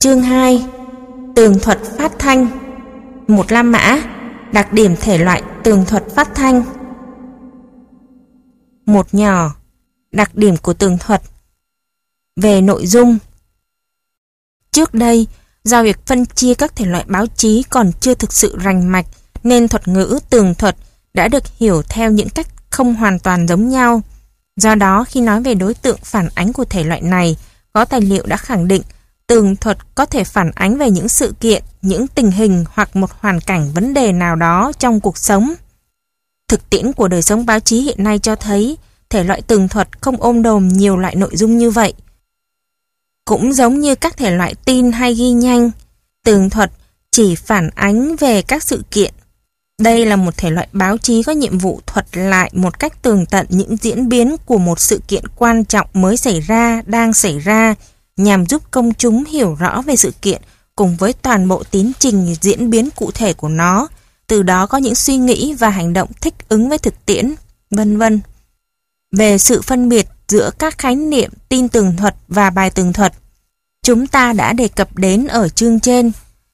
Chương 2. Tường thuật phát thanh. Một la mã. Đặc điểm thể loại tường thuật phát thanh. Một nhỏ. Đặc điểm của tường thuật. Về nội dung. Trước đây, do việc phân chia các thể loại báo chí còn chưa thực sự rành mạch, nên thuật ngữ tường thuật đã được hiểu theo những cách không hoàn toàn giống nhau. Do đó, khi nói về đối tượng phản ánh của thể loại này, có tài liệu đã khẳng định tường thuật có thể phản ánh về những sự kiện, những tình hình hoặc một hoàn cảnh vấn đề nào đó trong cuộc sống. Thực tiễn của đời sống báo chí hiện nay cho thấy thể loại tường thuật không ôm đồm nhiều loại nội dung như vậy. Cũng giống như các thể loại tin hay ghi nhanh, tường thuật chỉ phản ánh về các sự kiện. Đây là một thể loại báo chí có nhiệm vụ thuật lại một cách tường tận những diễn biến của một sự kiện quan trọng mới xảy ra, đang xảy ra, nhằm giúp công chúng hiểu rõ về sự kiện cùng với toàn bộ tiến trình diễn biến cụ thể của nó, từ đó có những suy nghĩ và hành động thích ứng với thực tiễn, vân vân. Về sự phân biệt giữa các khái niệm tin tường thuật và bài tường thuật, chúng ta đã đề cập đến ở chương trên.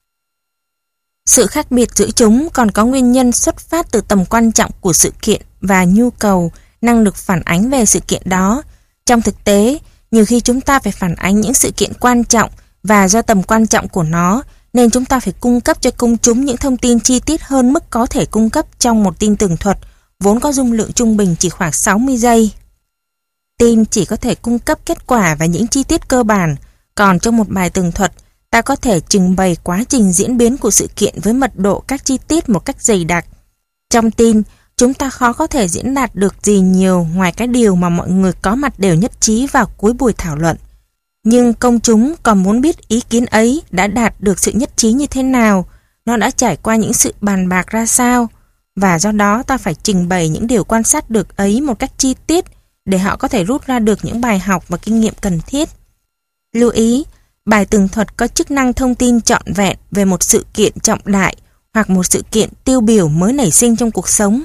Sự khác biệt giữa chúng còn có nguyên nhân xuất phát từ tầm quan trọng của sự kiện và nhu cầu, năng lực phản ánh về sự kiện đó. Trong thực tế, nhiều khi chúng ta phải phản ánh những sự kiện quan trọng và do tầm quan trọng của nó, nên chúng ta phải cung cấp cho công chúng những thông tin chi tiết hơn mức có thể cung cấp trong một tin tường thuật, vốn có dung lượng trung bình chỉ khoảng 60 giây. Tin chỉ có thể cung cấp kết quả và những chi tiết cơ bản, còn trong một bài tường thuật, ta có thể trình bày quá trình diễn biến của sự kiện với mật độ các chi tiết một cách dày đặc. Trong tin, chúng ta khó có thể diễn đạt được gì nhiều ngoài cái điều mà mọi người có mặt đều nhất trí vào cuối buổi thảo luận. Nhưng công chúng còn muốn biết ý kiến ấy đã đạt được sự nhất trí như thế nào, nó đã trải qua những sự bàn bạc ra sao, và do đó ta phải trình bày những điều quan sát được ấy một cách chi tiết để họ có thể rút ra được những bài học và kinh nghiệm cần thiết. Lưu ý, bài tường thuật có chức năng thông tin trọn vẹn về một sự kiện trọng đại hoặc một sự kiện tiêu biểu mới nảy sinh trong cuộc sống.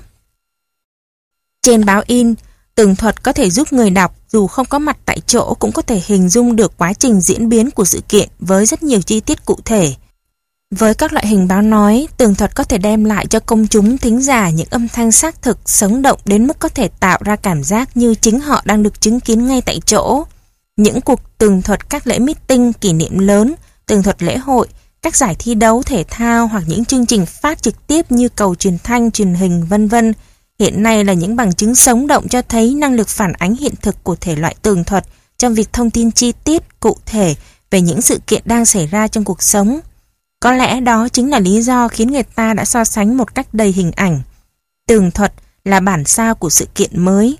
Trên báo in, tường thuật có thể giúp người đọc dù không có mặt tại chỗ cũng có thể hình dung được quá trình diễn biến của sự kiện với rất nhiều chi tiết cụ thể. Với các loại hình báo nói, tường thuật có thể đem lại cho công chúng thính giả những âm thanh xác thực, sống động đến mức có thể tạo ra cảm giác như chính họ đang được chứng kiến ngay tại chỗ. Những cuộc tường thuật các lễ meeting, kỷ niệm lớn, tường thuật lễ hội, các giải thi đấu thể thao hoặc những chương trình phát trực tiếp như cầu truyền thanh, truyền hình, vân vân, hiện nay là những bằng chứng sống động cho thấy năng lực phản ánh hiện thực của thể loại tường thuật trong việc thông tin chi tiết, cụ thể về những sự kiện đang xảy ra trong cuộc sống. Có lẽ đó chính là lý do khiến người ta đã so sánh một cách đầy hình ảnh. Tường thuật là bản sao của sự kiện mới.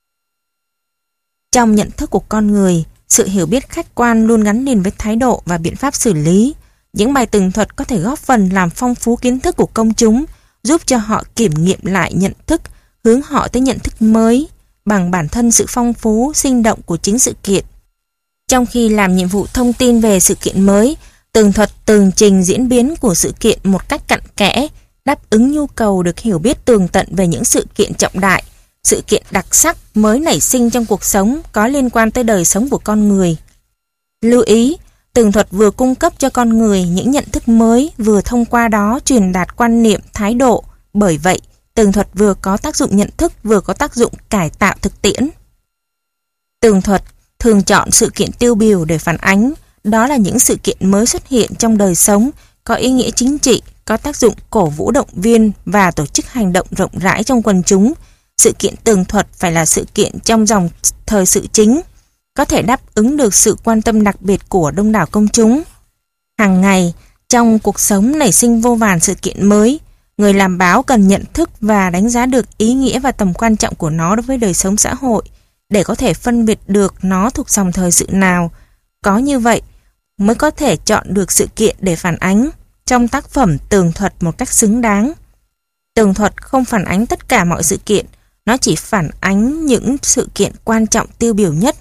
Trong nhận thức của con người, sự hiểu biết khách quan luôn gắn liền với thái độ và biện pháp xử lý. Những bài tường thuật có thể góp phần làm phong phú kiến thức của công chúng, giúp cho họ kiểm nghiệm lại nhận thức, hướng họ tới nhận thức mới bằng bản thân sự phong phú, sinh động của chính sự kiện. Trong khi làm nhiệm vụ thông tin về sự kiện mới, tường thuật tường trình diễn biến của sự kiện một cách cặn kẽ, đáp ứng nhu cầu được hiểu biết tường tận về những sự kiện trọng đại, sự kiện đặc sắc mới nảy sinh trong cuộc sống có liên quan tới đời sống của con người. Lưu ý, tường thuật vừa cung cấp cho con người những nhận thức mới, vừa thông qua đó truyền đạt quan niệm, thái độ. Bởi vậy, tường thuật vừa có tác dụng nhận thức, vừa có tác dụng cải tạo thực tiễn. Tường thuật thường chọn sự kiện tiêu biểu để phản ánh, đó là những sự kiện mới xuất hiện trong đời sống, có ý nghĩa chính trị, có tác dụng cổ vũ động viên và tổ chức hành động rộng rãi trong quần chúng. Sự kiện tường thuật phải là sự kiện trong dòng thời sự chính, có thể đáp ứng được sự quan tâm đặc biệt của đông đảo công chúng. Hàng ngày, trong cuộc sống nảy sinh vô vàn sự kiện mới, người làm báo cần nhận thức và đánh giá được ý nghĩa và tầm quan trọng của nó đối với đời sống xã hội, để có thể phân biệt được nó thuộc dòng thời sự nào. Có như vậy, mới có thể chọn được sự kiện để phản ánh trong tác phẩm tường thuật một cách xứng đáng. Tường thuật không phản ánh tất cả mọi sự kiện, nó chỉ phản ánh những sự kiện quan trọng tiêu biểu nhất.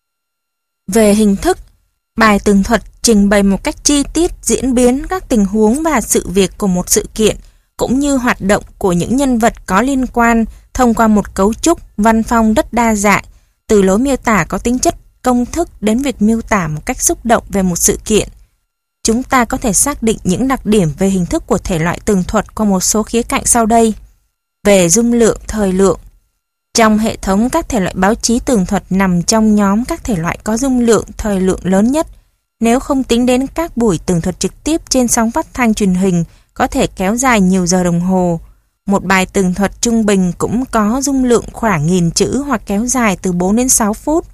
Về hình thức, bài tường thuật trình bày một cách chi tiết diễn biến các tình huống và sự việc của một sự kiện, cũng như hoạt động của những nhân vật có liên quan thông qua một cấu trúc, văn phong rất đa dạng, từ lối miêu tả có tính chất công thức đến việc miêu tả một cách xúc động về một sự kiện. chúng ta có thể xác định những đặc điểm về hình thức của thể loại tường thuật qua một số khía cạnh sau đây. Về dung lượng, thời lượng. Trong hệ thống các thể loại báo chí tường thuật nằm trong nhóm các thể loại có dung lượng, thời lượng lớn nhất. Nếu không tính đến các buổi tường thuật trực tiếp trên sóng phát thanh truyền hình có thể kéo dài nhiều giờ đồng hồ. Một bài tường thuật trung bình cũng có dung lượng khoảng 1000 chữ hoặc kéo dài từ 4 đến 6 phút.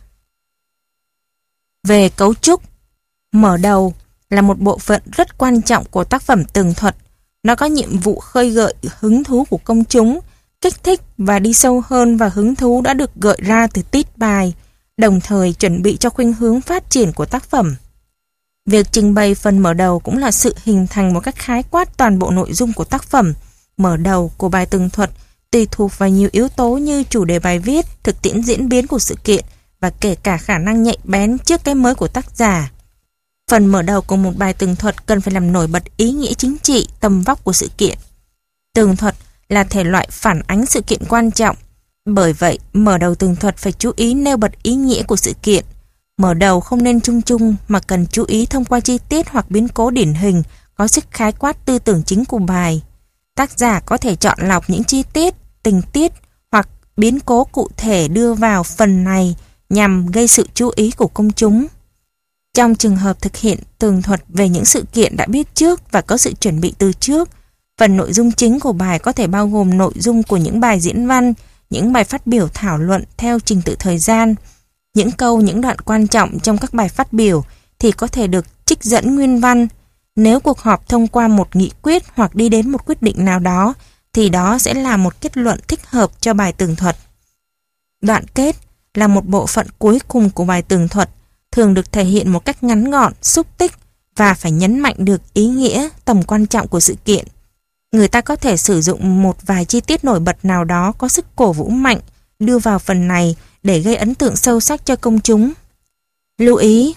Về cấu trúc, mở đầu là một bộ phận rất quan trọng của tác phẩm tường thuật. Nó có nhiệm vụ khơi gợi hứng thú của công chúng, kích thích và đi sâu hơn vào hứng thú đã được gợi ra từ tít bài, đồng thời chuẩn bị cho khuynh hướng phát triển của tác phẩm. Việc trình bày phần mở đầu cũng là sự hình thành một cách khái quát toàn bộ nội dung của tác phẩm. Mở đầu của bài tường thuật tùy thuộc vào nhiều yếu tố như chủ đề bài viết, thực tiễn diễn biến của sự kiện và kể cả khả năng nhạy bén trước cái mới của tác giả. Phần mở đầu của một bài tường thuật cần phải làm nổi bật ý nghĩa chính trị, tầm vóc của sự kiện. Tường thuật là thể loại phản ánh sự kiện quan trọng. Bởi vậy, mở đầu tường thuật phải chú ý nêu bật ý nghĩa của sự kiện. Mở đầu không nên chung chung mà cần chú ý thông qua chi tiết hoặc biến cố điển hình có sức khái quát tư tưởng chính của bài. Tác giả có thể chọn lọc những chi tiết, tình tiết hoặc biến cố cụ thể đưa vào phần này nhằm gây sự chú ý của công chúng. Trong trường hợp thực hiện tường thuật về những sự kiện đã biết trước và có sự chuẩn bị từ trước, phần nội dung chính của bài có thể bao gồm nội dung của những bài diễn văn, những bài phát biểu thảo luận theo trình tự thời gian. Những câu, những đoạn quan trọng trong các bài phát biểu thì có thể được trích dẫn nguyên văn. Nếu cuộc họp thông qua một nghị quyết hoặc đi đến một quyết định nào đó, thì đó sẽ là một kết luận thích hợp cho bài tường thuật. Đoạn kết là một bộ phận cuối cùng của bài tường thuật, thường được thể hiện một cách ngắn gọn, xúc tích và phải nhấn mạnh được ý nghĩa, tầm quan trọng của sự kiện. Người ta có thể sử dụng một vài chi tiết nổi bật nào đó có sức cổ vũ mạnh đưa vào phần này để gây ấn tượng sâu sắc cho công chúng. Lưu ý,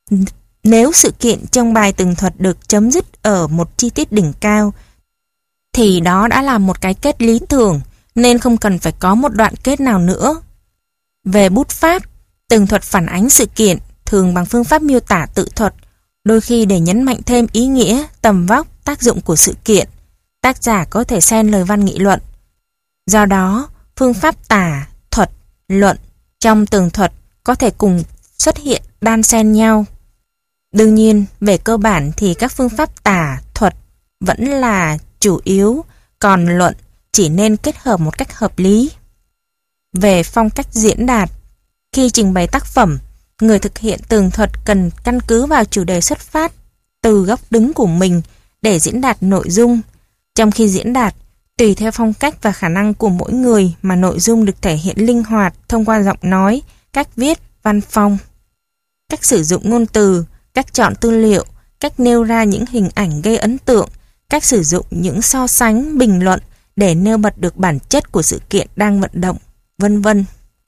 nếu sự kiện trong bài tường thuật được chấm dứt ở một chi tiết đỉnh cao, thì đó đã là một cái kết lý tưởng, nên không cần phải có một đoạn kết nào nữa. Về bút pháp, tường thuật phản ánh sự kiện thường bằng phương pháp miêu tả tự thuật, đôi khi để nhấn mạnh thêm ý nghĩa, tầm vóc, tác dụng của sự kiện. Tác giả có thể xen lời văn nghị luận. Do đó, phương pháp tả, thuật, luận trong tường thuật có thể cùng xuất hiện đan xen nhau. Đương nhiên, về cơ bản thì các phương pháp tả, thuật vẫn là chủ yếu, còn luận chỉ nên kết hợp một cách hợp lý. Về phong cách diễn đạt, khi trình bày tác phẩm, người thực hiện tường thuật cần căn cứ vào chủ đề xuất phát từ góc đứng của mình để diễn đạt nội dung. Trong khi diễn đạt, tùy theo phong cách và khả năng của mỗi người mà nội dung được thể hiện linh hoạt thông qua giọng nói, cách viết, văn phong. Cách sử dụng ngôn từ, cách chọn tư liệu, cách nêu ra những hình ảnh gây ấn tượng, cách sử dụng những so sánh, bình luận để nêu bật được bản chất của sự kiện đang vận động, vân vân.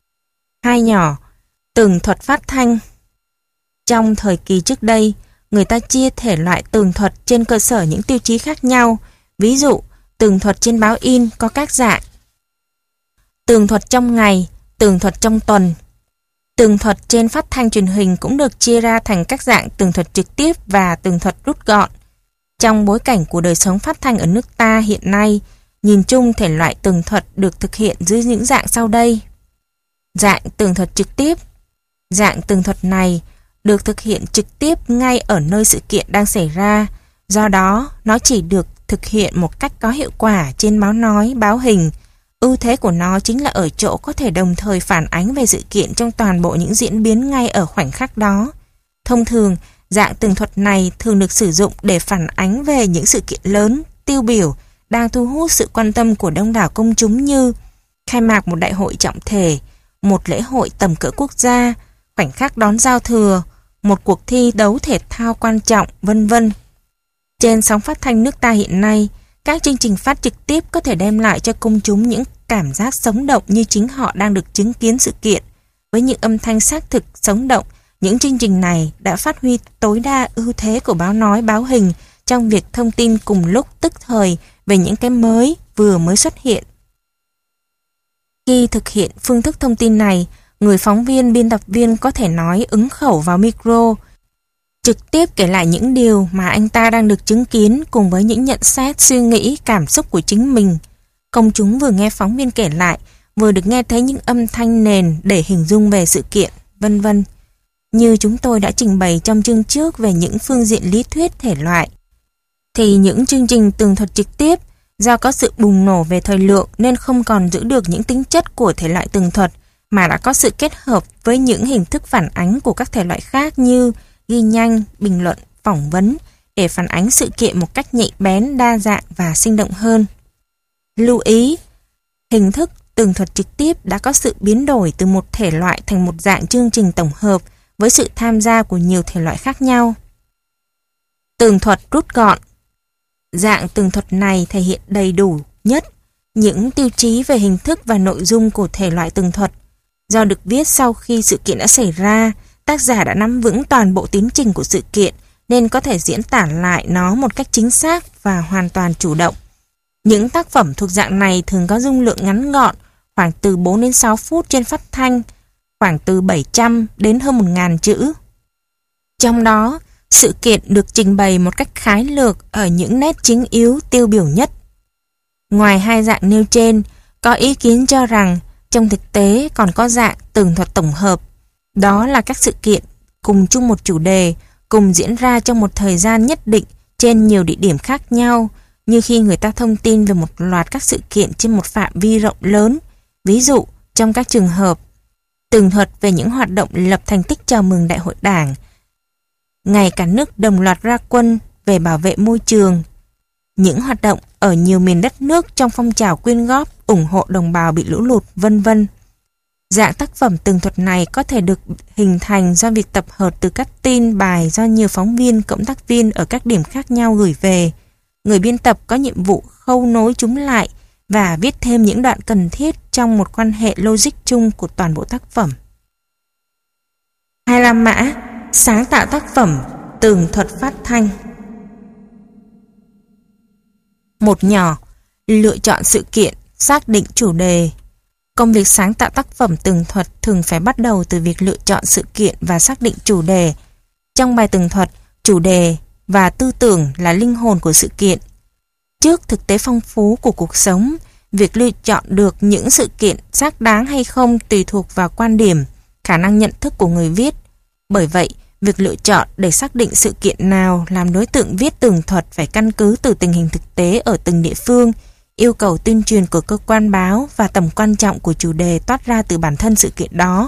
Hai nhỏ, tường thuật phát thanh. Trong thời kỳ trước đây, người ta chia thể loại tường thuật trên cơ sở những tiêu chí khác nhau. Ví dụ, tường thuật trên báo in có các dạng: tường thuật trong ngày, tường thuật trong tuần. Tường thuật trên phát thanh truyền hình cũng được chia ra thành các dạng tường thuật trực tiếp và tường thuật rút gọn. Trong bối cảnh của đời sống phát thanh ở nước ta hiện nay, nhìn chung thể loại tường thuật được thực hiện dưới những dạng sau đây. Dạng tường thuật trực tiếp. Dạng tường thuật này được thực hiện trực tiếp ngay ở nơi sự kiện đang xảy ra, do đó nó chỉ được thực hiện một cách có hiệu quả trên báo nói, báo hình. Ưu thế của nó chính là ở chỗ có thể đồng thời phản ánh về sự kiện trong toàn bộ những diễn biến ngay ở khoảnh khắc đó. Thông thường, dạng tường thuật này thường được sử dụng để phản ánh về những sự kiện lớn, tiêu biểu, đang thu hút sự quan tâm của đông đảo công chúng như khai mạc một đại hội trọng thể, một lễ hội tầm cỡ quốc gia, khoảnh khắc đón giao thừa, một cuộc thi đấu thể thao quan trọng, vân vân. Trên sóng phát thanh nước ta hiện nay, các chương trình phát trực tiếp có thể đem lại cho công chúng những cảm giác sống động như chính họ đang được chứng kiến sự kiện. Với những âm thanh xác thực, sống động, những chương trình này đã phát huy tối đa ưu thế của báo nói, báo hình trong việc thông tin cùng lúc tức thời về những cái mới vừa mới xuất hiện. Khi thực hiện phương thức thông tin này, người phóng viên, biên tập viên có thể nói ứng khẩu vào micro, trực tiếp kể lại những điều mà anh ta đang được chứng kiến cùng với những nhận xét, suy nghĩ, cảm xúc của chính mình. Công chúng vừa nghe phóng viên kể lại, vừa được nghe thấy những âm thanh nền để hình dung về sự kiện, vân vân. Như chúng tôi đã trình bày trong chương trước về những phương diện lý thuyết thể loại, thì những chương trình tường thuật trực tiếp do có sự bùng nổ về thời lượng nên không còn giữ được những tính chất của thể loại tường thuật, mà đã có sự kết hợp với những hình thức phản ánh của các thể loại khác như ghi nhanh, bình luận, phỏng vấn để phản ánh sự kiện một cách nhạy bén, đa dạng và sinh động hơn. Lưu ý, hình thức tường thuật trực tiếp đã có sự biến đổi từ một thể loại thành một dạng chương trình tổng hợp với sự tham gia của nhiều thể loại khác nhau. Tường thuật rút gọn. Dạng tường thuật này thể hiện đầy đủ nhất những tiêu chí về hình thức và nội dung của thể loại tường thuật. Do được viết sau khi sự kiện đã xảy ra, tác giả đã nắm vững toàn bộ tiến trình của sự kiện nên có thể diễn tả lại nó một cách chính xác và hoàn toàn chủ động. Những tác phẩm thuộc dạng này thường có dung lượng ngắn gọn, khoảng từ 4 đến 6 phút trên phát thanh, khoảng từ 700 đến hơn 1000 chữ. Trong đó, sự kiện được trình bày một cách khái lược ở những nét chính yếu tiêu biểu nhất. Ngoài hai dạng nêu trên, có ý kiến cho rằng trong thực tế còn có dạng tường thuật tổng hợp. Đó là các sự kiện cùng chung một chủ đề, cùng diễn ra trong một thời gian nhất định trên nhiều địa điểm khác nhau, như khi người ta thông tin về một loạt các sự kiện trên một phạm vi rộng lớn. Ví dụ, trong các trường hợp tường thuật về những hoạt động lập thành tích chào mừng Đại hội Đảng, ngày cả nước đồng loạt ra quân về bảo vệ môi trường, những hoạt động ở nhiều miền đất nước trong phong trào quyên góp ủng hộ đồng bào bị lũ lụt, vân vân. Dạng tác phẩm tường thuật này có thể được hình thành do việc tập hợp từ các tin bài do nhiều phóng viên, cộng tác viên ở các điểm khác nhau gửi về. Người biên tập có nhiệm vụ khâu nối chúng lại và viết thêm những đoạn cần thiết trong một quan hệ logic chung của toàn bộ tác phẩm. 25 mã sáng tạo tác phẩm tường thuật phát thanh. Một nhỏ, lựa chọn sự kiện, xác định chủ đề. Công việc sáng tạo tác phẩm tường thuật thường phải bắt đầu từ việc lựa chọn sự kiện và xác định chủ đề. Trong bài tường thuật, chủ đề và tư tưởng là linh hồn của sự kiện. Trước thực tế phong phú của cuộc sống, việc lựa chọn được những sự kiện xác đáng hay không tùy thuộc vào quan điểm, khả năng nhận thức của người viết. Bởi vậy, việc lựa chọn để xác định sự kiện nào làm đối tượng viết tường thuật phải căn cứ từ tình hình thực tế ở từng địa phương, yêu cầu tuyên truyền của cơ quan báo và tầm quan trọng của chủ đề toát ra từ bản thân sự kiện đó.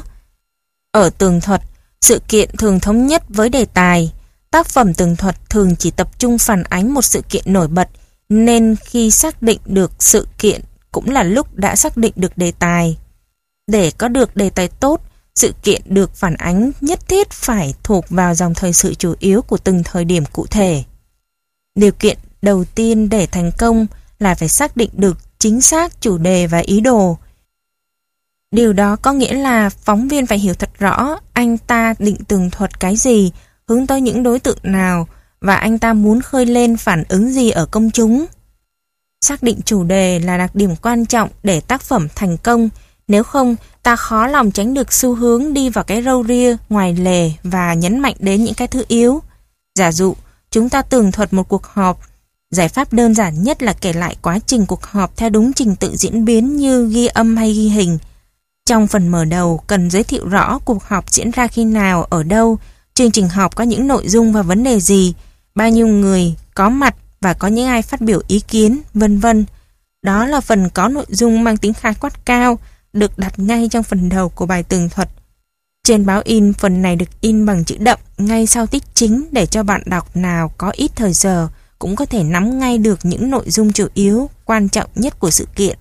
Ở tường thuật, sự kiện thường thống nhất với đề tài. Tác phẩm tường thuật thường chỉ tập trung phản ánh một sự kiện nổi bật, nên khi xác định được sự kiện cũng là lúc đã xác định được đề tài. Để có được đề tài tốt, sự kiện được phản ánh nhất thiết phải thuộc vào dòng thời sự chủ yếu của từng thời điểm cụ thể. Điều kiện đầu tiên để thành công là phải xác định được chính xác chủ đề và ý đồ. Điều đó có nghĩa là phóng viên phải hiểu thật rõ anh ta định tường thuật cái gì, hướng tới những đối tượng nào và anh ta muốn khơi lên phản ứng gì ở công chúng. Xác định chủ đề là đặc điểm quan trọng để tác phẩm thành công, nếu không ta khó lòng tránh được xu hướng đi vào cái râu ria, ngoài lề và nhấn mạnh đến những cái thứ yếu. Giả dụ, chúng ta tường thuật một cuộc họp. Giải pháp đơn giản nhất là kể lại quá trình cuộc họp theo đúng trình tự diễn biến như ghi âm hay ghi hình. Trong phần mở đầu cần giới thiệu rõ cuộc họp diễn ra khi nào, ở đâu, chương trình họp có những nội dung và vấn đề gì, bao nhiêu người có mặt và có những ai phát biểu ý kiến, vân vân. Đó là phần có nội dung mang tính khái quát cao, được đặt ngay trong phần đầu của bài tường thuật. Trên báo in, phần này được in bằng chữ đậm ngay sau tích chính để cho bạn đọc nào có ít thời giờ cũng có thể nắm ngay được những nội dung chủ yếu, quan trọng nhất của sự kiện.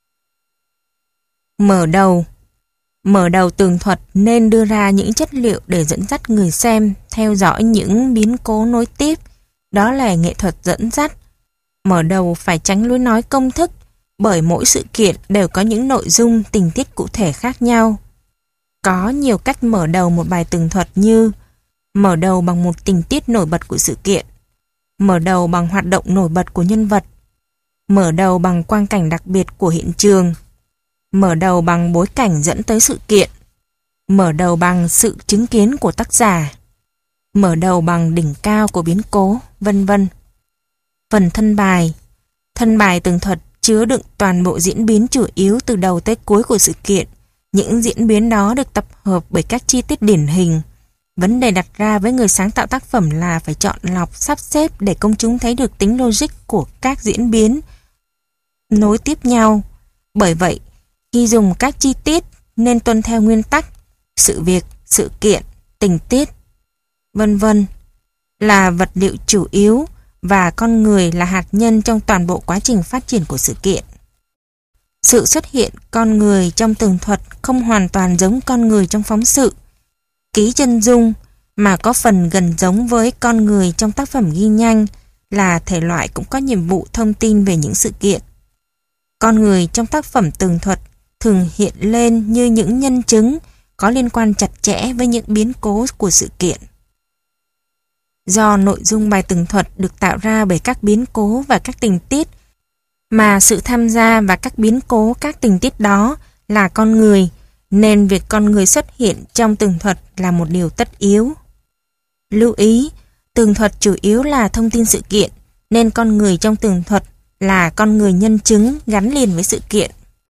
Mở đầu. Mở đầu tường thuật nên đưa ra những chất liệu để dẫn dắt người xem theo dõi những biến cố nối tiếp. Đó là nghệ thuật dẫn dắt. Mở đầu phải tránh lối nói công thức, bởi mỗi sự kiện đều có những nội dung, tình tiết cụ thể khác nhau. Có nhiều cách mở đầu một bài tường thuật như mở đầu bằng một tình tiết nổi bật của sự kiện, mở đầu bằng hoạt động nổi bật của nhân vật, mở đầu bằng quang cảnh đặc biệt của hiện trường, mở đầu bằng bối cảnh dẫn tới sự kiện, mở đầu bằng sự chứng kiến của tác giả. mở đầu bằng đỉnh cao của biến cố, vân vân. Phần thân bài tường thuật chứa đựng toàn bộ diễn biến chủ yếu từ đầu tới cuối của sự kiện. Những diễn biến đó được tập hợp bởi các chi tiết điển hình. Vấn đề đặt ra với người sáng tạo tác phẩm là phải chọn lọc, sắp xếp để công chúng thấy được tính logic của các diễn biến nối tiếp nhau. Bởi vậy, khi dùng các chi tiết nên tuân theo nguyên tắc sự việc, sự kiện, tình tiết, vân vân là vật liệu chủ yếu và con người là hạt nhân trong toàn bộ quá trình phát triển của sự kiện. Sự xuất hiện con người trong tường thuật không hoàn toàn giống con người trong phóng sự, ký chân dung mà có phần gần giống với con người trong tác phẩm ghi nhanh là thể loại cũng có nhiệm vụ thông tin về những sự kiện. Con người trong tác phẩm tường thuật thường hiện lên như những nhân chứng có liên quan chặt chẽ với những biến cố của sự kiện. Do nội dung bài tường thuật được tạo ra bởi các biến cố và các tình tiết, mà sự tham gia và các biến cố các tình tiết đó là con người, nên việc con người xuất hiện trong tường thuật là một điều tất yếu. Lưu ý, tường thuật chủ yếu là thông tin sự kiện, nên con người trong tường thuật là con người nhân chứng gắn liền với sự kiện.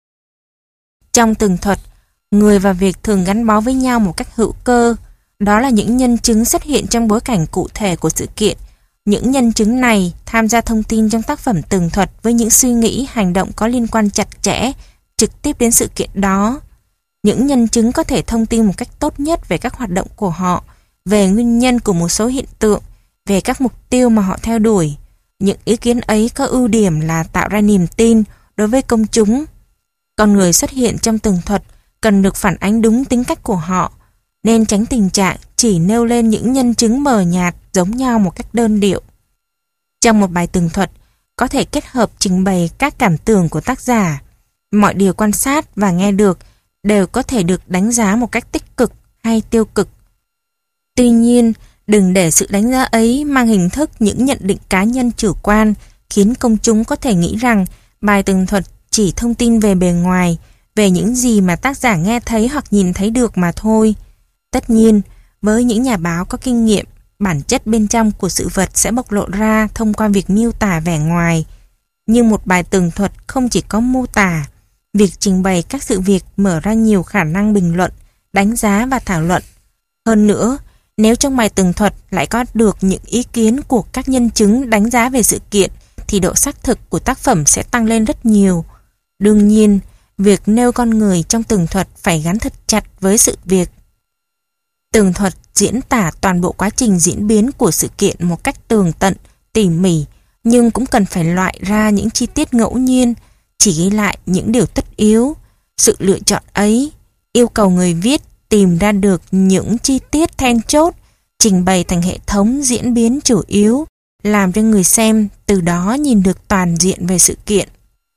Trong tường thuật, người và việc thường gắn bó với nhau một cách hữu cơ. Đó là những nhân chứng xuất hiện trong bối cảnh cụ thể của sự kiện. Những nhân chứng này tham gia thông tin trong tác phẩm tường thuật với những suy nghĩ, hành động có liên quan chặt chẽ, trực tiếp đến sự kiện đó. Những nhân chứng có thể thông tin một cách tốt nhất về các hoạt động của họ, về nguyên nhân của một số hiện tượng, về các mục tiêu mà họ theo đuổi. Những ý kiến ấy có ưu điểm là tạo ra niềm tin đối với công chúng. Con người xuất hiện trong tường thuật cần được phản ánh đúng tính cách của họ, nên tránh tình trạng chỉ nêu lên những nhân chứng mờ nhạt giống nhau một cách đơn điệu. Trong một bài tường thuật, có thể kết hợp trình bày các cảm tưởng của tác giả. Mọi điều quan sát và nghe được đều có thể được đánh giá một cách tích cực hay tiêu cực. Tuy nhiên, đừng để sự đánh giá ấy mang hình thức những nhận định cá nhân chủ quan, khiến công chúng có thể nghĩ rằng bài tường thuật chỉ thông tin về bề ngoài, về những gì mà tác giả nghe thấy hoặc nhìn thấy được mà thôi. Tất nhiên, với những nhà báo có kinh nghiệm, bản chất bên trong của sự vật sẽ bộc lộ ra thông qua việc miêu tả vẻ ngoài. Nhưng một bài tường thuật không chỉ có mô tả, việc trình bày các sự việc mở ra nhiều khả năng bình luận, đánh giá và thảo luận. Hơn nữa, nếu trong bài tường thuật lại có được những ý kiến của các nhân chứng đánh giá về sự kiện, thì độ xác thực của tác phẩm sẽ tăng lên rất nhiều. Đương nhiên, việc nêu con người trong tường thuật phải gắn thật chặt với sự việc. Tường thuật diễn tả toàn bộ quá trình diễn biến của sự kiện một cách tường tận, tỉ mỉ, nhưng cũng cần phải loại ra những chi tiết ngẫu nhiên, chỉ ghi lại những điều tất yếu. Sự lựa chọn ấy yêu cầu người viết tìm ra được những chi tiết then chốt, trình bày thành hệ thống diễn biến chủ yếu, làm cho người xem từ đó nhìn được toàn diện về sự kiện.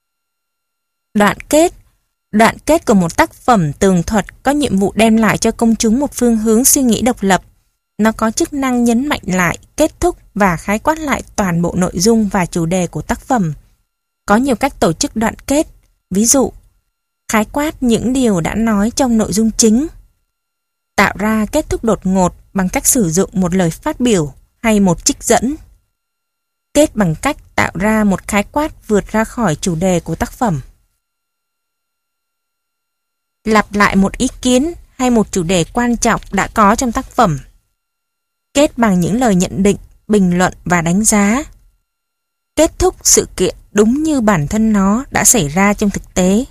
Đoạn kết của một tác phẩm tường thuật có nhiệm vụ đem lại cho công chúng một phương hướng suy nghĩ độc lập. Nó có chức năng nhấn mạnh lại, kết thúc và khái quát lại toàn bộ nội dung và chủ đề của tác phẩm. Có nhiều cách tổ chức đoạn kết, ví dụ, khái quát những điều đã nói trong nội dung chính, tạo ra kết thúc đột ngột bằng cách sử dụng một lời phát biểu hay một trích dẫn, kết bằng cách tạo ra một khái quát vượt ra khỏi chủ đề của tác phẩm, lặp lại một ý kiến hay một chủ đề quan trọng đã có trong tác phẩm, kết bằng những lời nhận định, bình luận và đánh giá, kết thúc sự kiện đúng như bản thân nó đã xảy ra trong thực tế.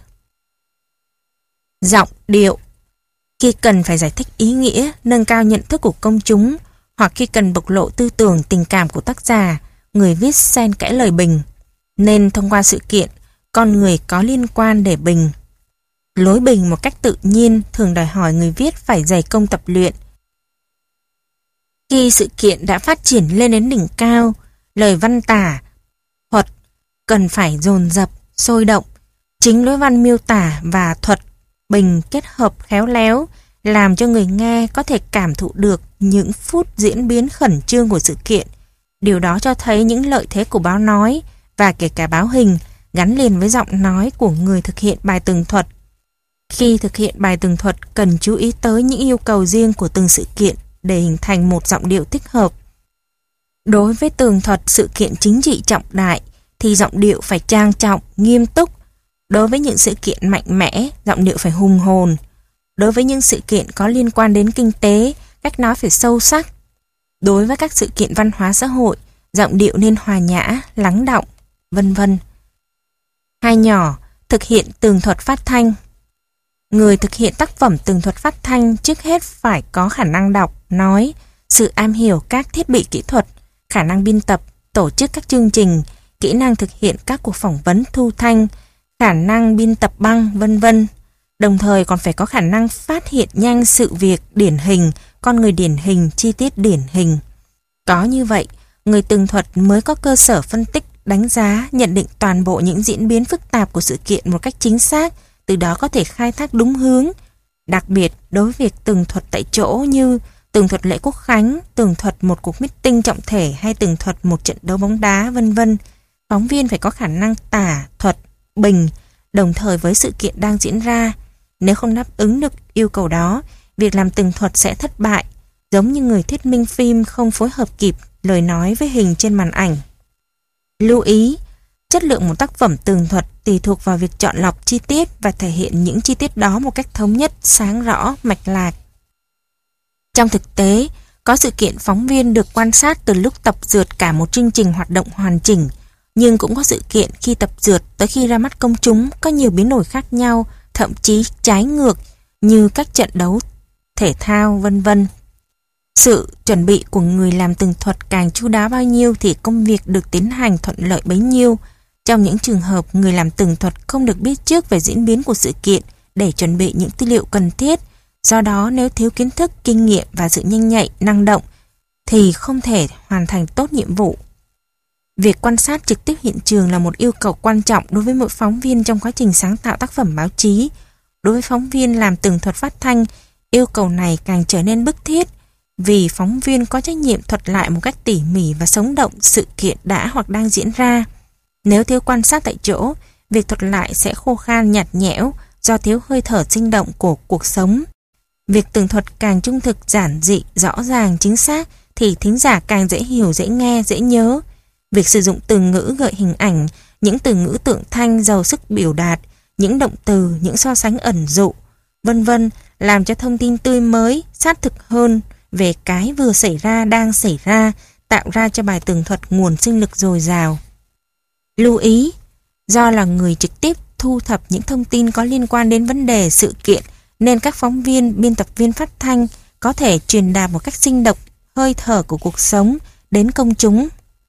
Giọng điệu, khi cần phải giải thích ý nghĩa, nâng cao nhận thức của công chúng, hoặc khi cần bộc lộ tư tưởng, tình cảm của tác giả, người viết xen kẽ lời bình, nên thông qua sự kiện, con người có liên quan để bình. Lối bình một cách tự nhiên thường đòi hỏi người viết phải dày công tập luyện. Khi sự kiện đã phát triển lên đến đỉnh cao, lời văn tả, thuật cần phải dồn dập, sôi động. Chính lối văn miêu tả và thuật bình kết hợp khéo léo, làm cho người nghe có thể cảm thụ được những phút diễn biến khẩn trương của sự kiện. Điều đó cho thấy những lợi thế của báo nói và kể cả báo hình gắn liền với giọng nói của người thực hiện bài tường thuật. Khi thực hiện bài tường thuật cần chú ý tới những yêu cầu riêng của từng sự kiện, để hình thành một giọng điệu thích hợp. Đối với tường thuật sự kiện chính trị trọng đại thì giọng điệu phải trang trọng, nghiêm túc. Đối với những sự kiện mạnh mẽ, giọng điệu phải hùng hồn. Đối với những sự kiện có liên quan đến kinh tế, cách nói phải sâu sắc. Đối với các sự kiện văn hóa xã hội, giọng điệu nên hòa nhã, lắng đọng, vân vân. Hai nhỏ, thực hiện tường thuật phát thanh. Người thực hiện tác phẩm tường thuật phát thanh trước hết phải có khả năng đọc, nói, sự am hiểu các thiết bị kỹ thuật, khả năng biên tập, tổ chức các chương trình, kỹ năng thực hiện các cuộc phỏng vấn thu thanh, khả năng biên tập băng, vân vân. Đồng thời còn phải có khả năng phát hiện nhanh sự việc điển hình, con người điển hình, chi tiết điển hình. Có như vậy, người tường thuật mới có cơ sở phân tích, đánh giá, nhận định toàn bộ những diễn biến phức tạp của sự kiện một cách chính xác, từ đó có thể khai thác đúng hướng. Đặc biệt, đối với việc tường thuật tại chỗ như tường thuật lễ quốc khánh, tường thuật một cuộc meeting trọng thể hay tường thuật một trận đấu bóng đá, vân vân, phóng viên phải có khả năng tả, thuật, bình, đồng thời với sự kiện đang diễn ra. Nếu không đáp ứng được yêu cầu đó, việc làm tường thuật sẽ thất bại, giống như người thuyết minh phim không phối hợp kịp lời nói với hình trên màn ảnh. Lưu ý, chất lượng một tác phẩm tường thuật tùy thuộc vào việc chọn lọc chi tiết và thể hiện những chi tiết đó một cách thống nhất, sáng rõ, mạch lạc. Trong thực tế, có sự kiện phóng viên được quan sát từ lúc tập dượt cả một chương trình hoạt động hoàn chỉnh, nhưng cũng có sự kiện khi tập dượt tới khi ra mắt công chúng có nhiều biến đổi khác nhau, thậm chí trái ngược như các trận đấu thể thao, vân vân. Sự chuẩn bị của người làm tường thuật càng chu đáo bao nhiêu thì công việc được tiến hành thuận lợi bấy nhiêu. Trong những trường hợp người làm tường thuật không được biết trước về diễn biến của sự kiện để chuẩn bị những tư liệu cần thiết, do đó nếu thiếu kiến thức, kinh nghiệm và sự nhanh nhạy, năng động thì không thể hoàn thành tốt nhiệm vụ. Việc quan sát trực tiếp hiện trường là một yêu cầu quan trọng đối với mỗi phóng viên trong quá trình sáng tạo tác phẩm báo chí. Đối với phóng viên làm tường thuật phát thanh, yêu cầu này càng trở nên bức thiết vì phóng viên có trách nhiệm thuật lại một cách tỉ mỉ và sống động sự kiện đã hoặc đang diễn ra. Nếu thiếu quan sát tại chỗ, việc thuật lại sẽ khô khan nhạt nhẽo do thiếu hơi thở sinh động của cuộc sống. Việc tường thuật càng trung thực, giản dị, rõ ràng, chính xác thì thính giả càng dễ hiểu, dễ nghe, dễ nhớ. Việc sử dụng từ ngữ gợi hình ảnh, những từ ngữ tượng thanh giàu sức biểu đạt, những động từ, những so sánh ẩn dụ, vân vân, làm cho thông tin tươi mới, sát thực hơn về cái vừa xảy ra, đang xảy ra, tạo ra cho bài tường thuật nguồn sinh lực dồi dào. Lưu ý, do là người trực tiếp thu thập những thông tin có liên quan đến vấn đề sự kiện, nên các phóng viên, biên tập viên phát thanh có thể truyền đạt một cách sinh động hơi thở của cuộc sống đến công chúng.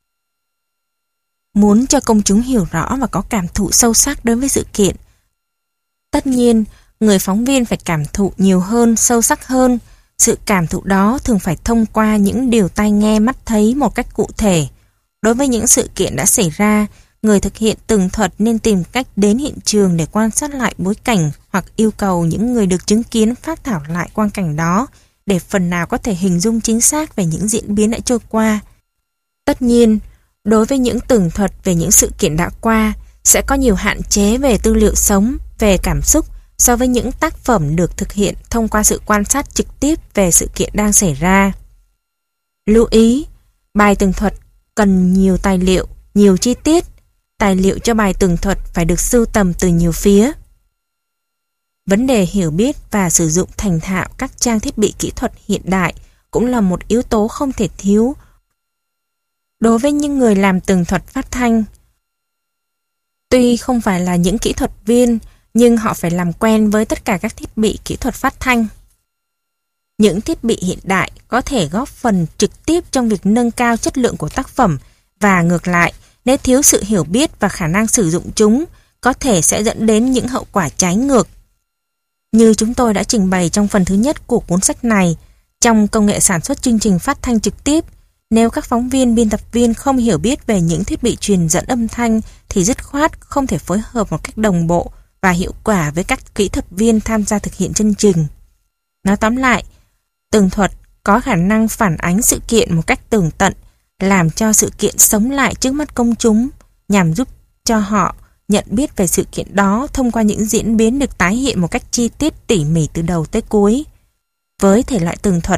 Muốn cho công chúng hiểu rõ và có cảm thụ sâu sắc đối với sự kiện, tất nhiên, người phóng viên phải cảm thụ nhiều hơn, sâu sắc hơn. Sự cảm thụ đó thường phải thông qua những điều tai nghe mắt thấy một cách cụ thể. Đối với những sự kiện đã xảy ra, người thực hiện tường thuật nên tìm cách đến hiện trường để quan sát lại bối cảnh hoặc yêu cầu những người được chứng kiến phác thảo lại quang cảnh đó để phần nào có thể hình dung chính xác về những diễn biến đã trôi qua. Tất nhiên, đối với những tường thuật về những sự kiện đã qua, sẽ có nhiều hạn chế về tư liệu sống, về cảm xúc so với những tác phẩm được thực hiện thông qua sự quan sát trực tiếp về sự kiện đang xảy ra. Lưu ý, bài tường thuật cần nhiều tài liệu, nhiều chi tiết. Tài liệu cho bài tường thuật phải được sưu tầm từ nhiều phía. Vấn đề hiểu biết và sử dụng thành thạo các trang thiết bị kỹ thuật hiện đại cũng là một yếu tố không thể thiếu đối với những người làm tường thuật phát thanh. Tuy không phải là những kỹ thuật viên, nhưng họ phải làm quen với tất cả các thiết bị kỹ thuật phát thanh. Những thiết bị hiện đại có thể góp phần trực tiếp trong việc nâng cao chất lượng của tác phẩm, và ngược lại, nếu thiếu sự hiểu biết và khả năng sử dụng chúng, có thể sẽ dẫn đến những hậu quả trái ngược. Như chúng tôi đã trình bày trong phần thứ nhất của cuốn sách này, trong công nghệ sản xuất chương trình phát thanh trực tiếp, nếu các phóng viên, biên tập viên không hiểu biết về những thiết bị truyền dẫn âm thanh thì dứt khoát không thể phối hợp một cách đồng bộ và hiệu quả với các kỹ thuật viên tham gia thực hiện chương trình. Nói tóm lại, tường thuật có khả năng phản ánh sự kiện một cách tường tận, làm cho sự kiện sống lại trước mắt công chúng, nhằm giúp cho họ nhận biết về sự kiện đó thông qua những diễn biến được tái hiện một cách chi tiết tỉ mỉ từ đầu tới cuối. Với thể loại tường thuật,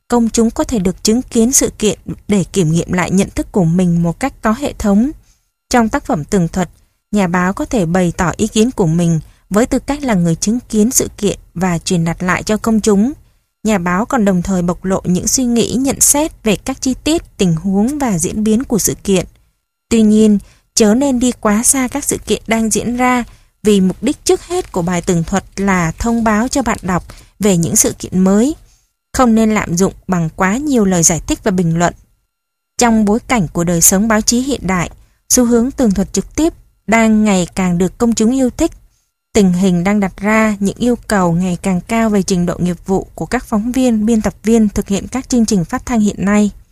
công chúng có thể được chứng kiến sự kiện để kiểm nghiệm lại nhận thức của mình một cách có hệ thống. Trong tác phẩm tường thuật, nhà báo có thể bày tỏ ý kiến của mình với tư cách là người chứng kiến sự kiện và truyền đạt lại cho công chúng. Nhà báo còn đồng thời bộc lộ những suy nghĩ nhận xét về các chi tiết, tình huống và diễn biến của sự kiện. Tuy nhiên, chớ nên đi quá xa các sự kiện đang diễn ra, vì mục đích trước hết của bài tường thuật là thông báo cho bạn đọc về những sự kiện mới. Không nên lạm dụng bằng quá nhiều lời giải thích và bình luận. Trong bối cảnh của đời sống báo chí hiện đại, xu hướng tường thuật trực tiếp đang ngày càng được công chúng yêu thích. Tình hình đang đặt ra những yêu cầu ngày càng cao về trình độ nghiệp vụ của các phóng viên, biên tập viên thực hiện các chương trình phát thanh hiện nay.